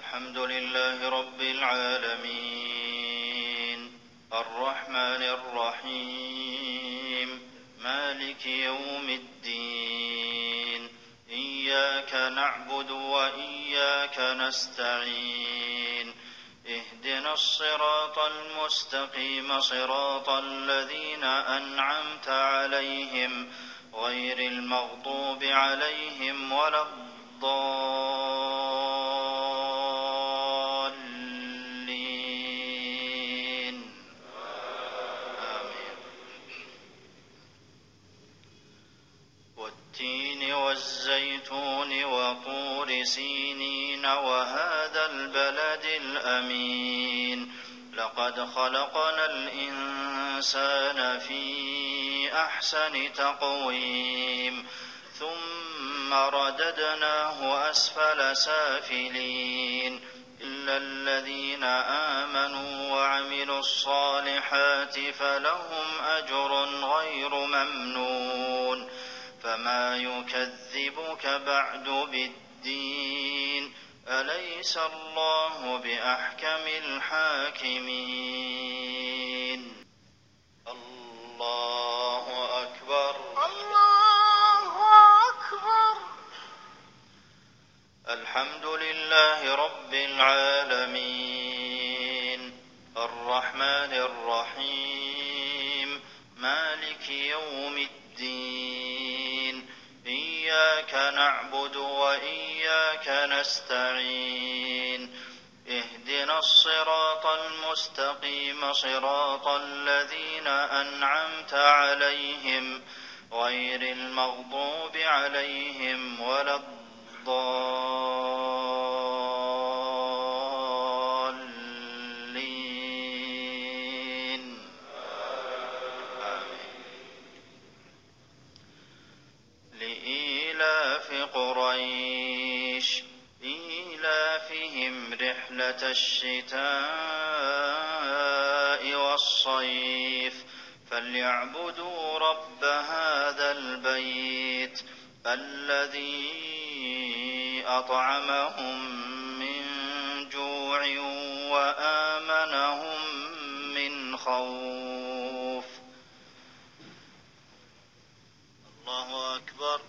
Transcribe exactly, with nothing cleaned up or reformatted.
الحمد لله رب العالمين الرحمن الرحيم مالك يوم الدين إياك نعبد وإياك نستعين اهدنا الصراط المستقيم صراط الذين أنعمت عليهم غير المغضوب عليهم ولا الضالين آمين. والتين والزيتون وطور سينين وهذا البلد الأمين لقد خلقنا الإنسان في أحسن تقويم ثم رددناه أسفل سافلين إلا الذين آمنوا وعملوا الصالحات فلهم أجر غير ممنون فما يكذبك بعد بالدين أليس الله بأحكم الحاكمين الله أكبر الله أكبر. الحمد لله رب العالمين الرحمن الرحيم مالك يوم الدين إياك نعبد وإياك نستعين اهدنا الصراط المستقيم صراط الذين أنعمت عليهم غير المغضوب عليهم ولا الضالين آمين. لإيلاف قريش إيلافهم رحلة الشتاء والصيف فليعبدوا رب هذا البيت الذي أطعمهم من جوع وآمنهم من خوف. الله أكبر.